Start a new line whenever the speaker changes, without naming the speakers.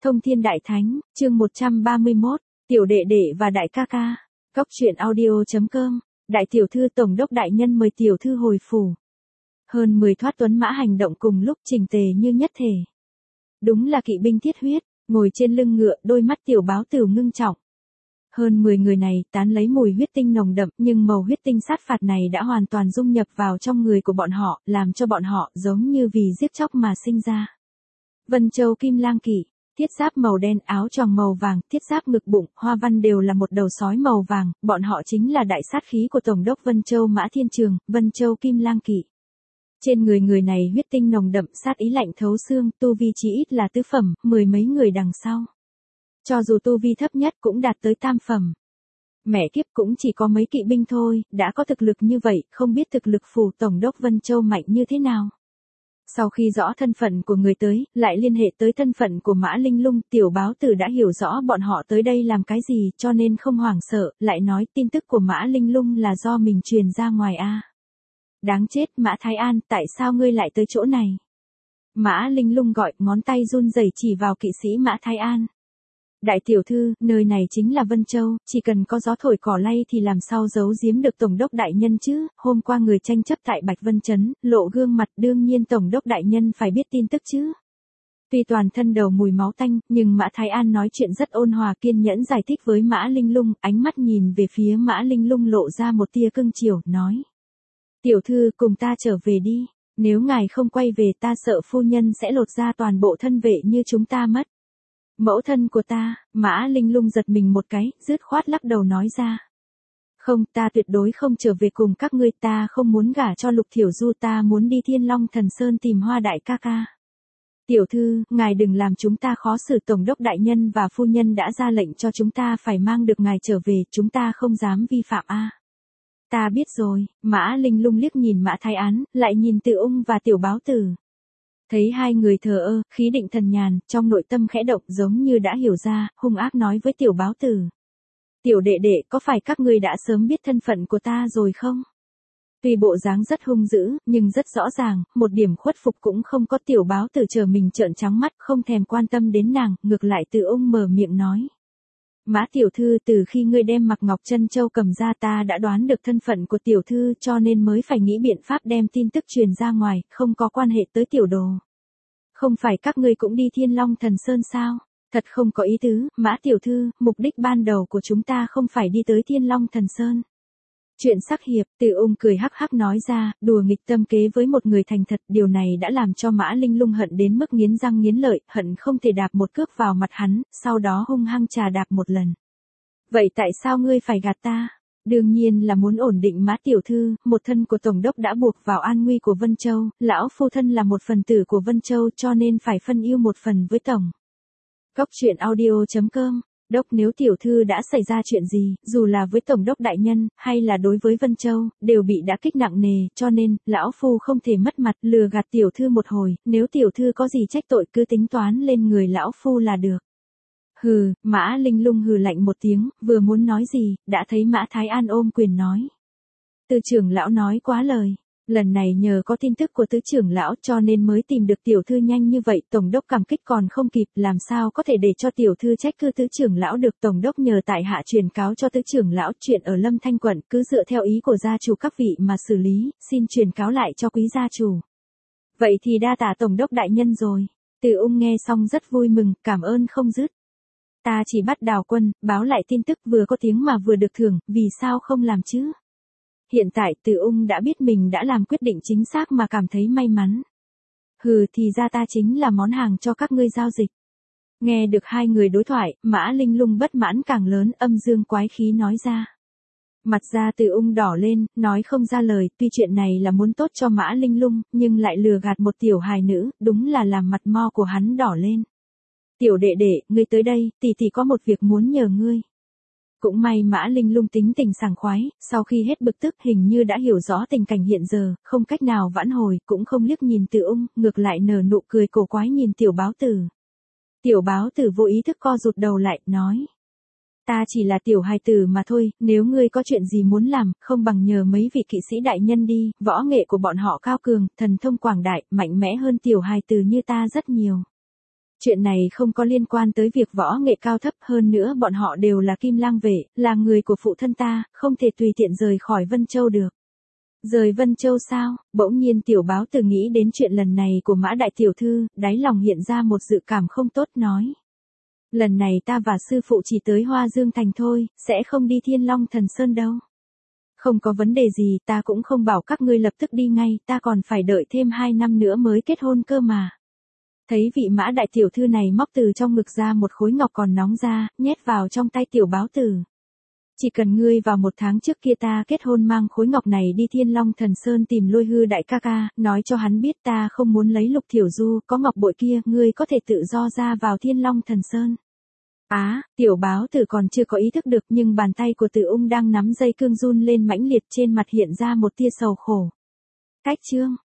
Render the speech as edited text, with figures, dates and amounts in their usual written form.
Thông Thiên Đại Thánh, chương 131, tiểu đệ đệ và đại ca ca. Cốc truyện audio.com, đại tiểu thư tổng đốc đại nhân mời tiểu thư hồi phủ. Hơn 10 thoát tuấn mã hành động cùng lúc chỉnh tề như nhất thể. Đúng là kỵ binh thiết huyết, ngồi trên lưng ngựa, đôi mắt tiểu báo tửu ngưng trọng. Hơn 10 người này tán lấy mùi huyết tinh nồng đậm, nhưng màu huyết tinh sát phạt này đã hoàn toàn dung nhập vào trong người của bọn họ, làm cho bọn họ giống như vì giết chóc mà sinh ra. Vân Châu Kim Lang Kỵ, thiết giáp màu đen, áo choàng màu vàng, thiết giáp ngực bụng, hoa văn đều là một đầu sói màu vàng, bọn họ chính là đại sát khí của Tổng đốc Vân Châu Mã Thiên Trường, Vân Châu Kim Lang Kỵ. Trên người này huyết tinh nồng đậm, sát ý lạnh thấu xương, tu vi chí ít là tứ phẩm, mười mấy người đằng sau. Cho dù tu vi thấp nhất cũng đạt tới tam phẩm. Mẹ kiếp, cũng chỉ có mấy kỵ binh thôi, đã có thực lực như vậy, không biết thực lực phủ Tổng đốc Vân Châu mạnh như thế nào. Sau khi rõ thân phận của người tới, lại liên hệ tới thân phận của Mã Linh Lung, tiểu báo tử đã hiểu rõ bọn họ tới đây làm cái gì, cho nên không hoảng sợ, lại nói tin tức của Mã Linh Lung là do mình truyền ra ngoài a. Đáng chết, Mã Thái An, tại sao ngươi lại tới chỗ này? Mã Linh Lung gọi, ngón tay run rẩy chỉ vào kỵ sĩ Mã Thái An. Đại tiểu thư, nơi này chính là Vân Châu, chỉ cần có gió thổi cỏ lay thì làm sao giấu giếm được Tổng đốc đại nhân chứ, hôm qua người tranh chấp tại Bạch Vân Trấn, lộ gương mặt, đương nhiên Tổng đốc đại nhân phải biết tin tức chứ. Tuy toàn thân đầu mùi máu tanh, nhưng Mã Thái An nói chuyện rất ôn hòa, kiên nhẫn giải thích với Mã Linh Lung, ánh mắt nhìn về phía Mã Linh Lung lộ ra một tia cưng chiều, nói. Tiểu thư, cùng ta trở về đi, nếu ngài không quay về ta sợ phu nhân sẽ lột ra toàn bộ thân vệ như chúng ta mất. Mẫu thân của ta, Mã Linh Lung giật mình một cái, dứt khoát lắc đầu nói ra. Không, ta tuyệt đối không trở về cùng các ngươi, ta không muốn gả cho Lục Thiểu Du, ta muốn đi Thiên Long Thần Sơn tìm Hoa đại ca ca. Tiểu thư, ngài đừng làm chúng ta khó xử, Tổng đốc đại nhân và phu nhân đã ra lệnh cho chúng ta phải mang được ngài trở về, chúng ta không dám vi phạm a. Ta biết rồi, Mã Linh Lung liếc nhìn Mã Thái Án, lại nhìn Từ Ung và tiểu báo tử. Thấy hai người thờ ơ, khí định thần nhàn, trong nội tâm khẽ động giống như đã hiểu ra, hung ác nói với tiểu báo tử. Tiểu đệ đệ, có phải các ngươi đã sớm biết thân phận của ta rồi không? Tuy bộ dáng rất hung dữ, nhưng rất rõ ràng, một điểm khuất phục cũng không có. Tiểu báo tử chờ mình trợn trắng mắt, không thèm quan tâm đến nàng, ngược lại Từ Ung mở miệng nói. Mã tiểu thư, từ khi ngươi đem Mặc Ngọc Trân Châu cầm ra ta đã đoán được thân phận của tiểu thư, cho nên mới phải nghĩ biện pháp đem tin tức truyền ra ngoài, không có quan hệ tới tiểu đồ. Không phải các ngươi cũng đi Thiên Long Thần Sơn sao? Thật không có ý tứ, Mã tiểu thư, mục đích ban đầu của chúng ta không phải đi tới Thiên Long Thần Sơn. Chuyện sắc hiệp, Từ Ung cười hắc hắc nói ra, đùa nghịch tâm kế với một người thành thật, điều này đã làm cho Mã Linh Lung hận đến mức nghiến răng nghiến lợi, hận không thể đạp một cước vào mặt hắn, sau đó hung hăng trà đạp một lần. Vậy tại sao ngươi phải gạt ta? Đương nhiên là muốn ổn định Mã tiểu thư, một thân của Tổng đốc đã buộc vào an nguy của Vân Châu, lão phu thân là một phần tử của Vân Châu cho nên phải phân ưu một phần với Tổng. Cốc truyện audio.com. Đốc, nếu tiểu thư đã xảy ra chuyện gì, dù là với Tổng đốc đại nhân, hay là đối với Vân Châu, đều bị đả kích nặng nề, cho nên, lão phu không thể mất mặt, lừa gạt tiểu thư một hồi, nếu tiểu thư có gì trách tội cứ tính toán lên người lão phu là được. Hừ, Mã Linh Lung hừ lạnh một tiếng, vừa muốn nói gì, đã thấy Mã Thái An ôm quyền nói. Từ trưởng lão nói quá lời. Lần này nhờ có tin tức của tứ trưởng lão cho nên mới tìm được tiểu thư nhanh như vậy, Tổng đốc cảm kích còn không kịp, làm sao có thể để cho tiểu thư trách cứ tứ trưởng lão được. Tổng đốc nhờ tại hạ truyền cáo cho tứ trưởng lão, chuyện ở Lâm Thanh quận cứ dựa theo ý của gia chủ các vị mà xử lý, xin truyền cáo lại cho quý gia chủ. Vậy thì đa tạ Tổng đốc đại nhân rồi. Từ Ung nghe xong rất vui mừng, cảm ơn không dứt. Ta chỉ bắt Đào Quân, báo lại tin tức, vừa có tiếng mà vừa được thưởng, vì sao không làm chứ? Hiện tại Từ Ung đã biết mình đã làm quyết định chính xác mà cảm thấy may mắn. Hừ, thì ra ta chính là món hàng cho các ngươi giao dịch. Nghe được hai người đối thoại, Mã Linh Lung bất mãn càng lớn, âm dương quái khí nói ra. Mặt da Từ Ung đỏ lên, nói không ra lời, tuy chuyện này là muốn tốt cho Mã Linh Lung, nhưng lại lừa gạt một tiểu hài nữ, đúng là làm mặt mo của hắn đỏ lên. Tiểu đệ đệ, ngươi tới đây, tỷ có một việc muốn nhờ ngươi. Cũng may Mã Linh Lung tính tình sảng khoái, sau khi hết bực tức hình như đã hiểu rõ tình cảnh hiện giờ, không cách nào vãn hồi, cũng không liếc nhìn Từ Ung, ngược lại nở nụ cười cổ quái nhìn tiểu báo tử. Tiểu báo tử vô ý thức co rụt đầu lại, nói. Ta chỉ là tiểu hài tử mà thôi, nếu ngươi có chuyện gì muốn làm, không bằng nhờ mấy vị kỵ sĩ đại nhân đi, võ nghệ của bọn họ cao cường, thần thông quảng đại, mạnh mẽ hơn tiểu hài tử như ta rất nhiều. Chuyện này không có liên quan tới việc võ nghệ cao thấp, hơn nữa bọn họ đều là Kim Lang vệ, là người của phụ thân ta, không thể tùy tiện rời khỏi Vân Châu được. Rời Vân Châu sao? Bỗng nhiên Tiểu Báo Tử nghĩ đến chuyện lần này của Mã đại tiểu thư, đáy lòng hiện ra một dự cảm không tốt nói. Lần này ta và sư phụ chỉ tới Hoa Dương Thành thôi, sẽ không đi Thiên Long Thần Sơn đâu. Không có vấn đề gì, ta cũng không bảo các ngươi lập tức đi ngay, ta còn phải đợi thêm 2 năm nữa mới kết hôn cơ mà. Thấy vị Mã đại tiểu thư này móc từ trong ngực ra một khối ngọc còn nóng ra, nhét vào trong tay Tiểu Báo Tử. Chỉ cần ngươi vào 1 tháng trước kia ta kết hôn mang khối ngọc này đi Thiên Long Thần Sơn tìm Lôi Hư đại ca ca, nói cho hắn biết ta không muốn lấy Lục Thiểu Du, có ngọc bội kia, ngươi có thể tự do ra vào Thiên Long Thần Sơn. Tiểu Báo Tử còn chưa có ý thức được nhưng bàn tay của Tử Ung đang nắm dây cương run lên mãnh liệt, trên mặt hiện ra một tia sầu khổ. Cách chương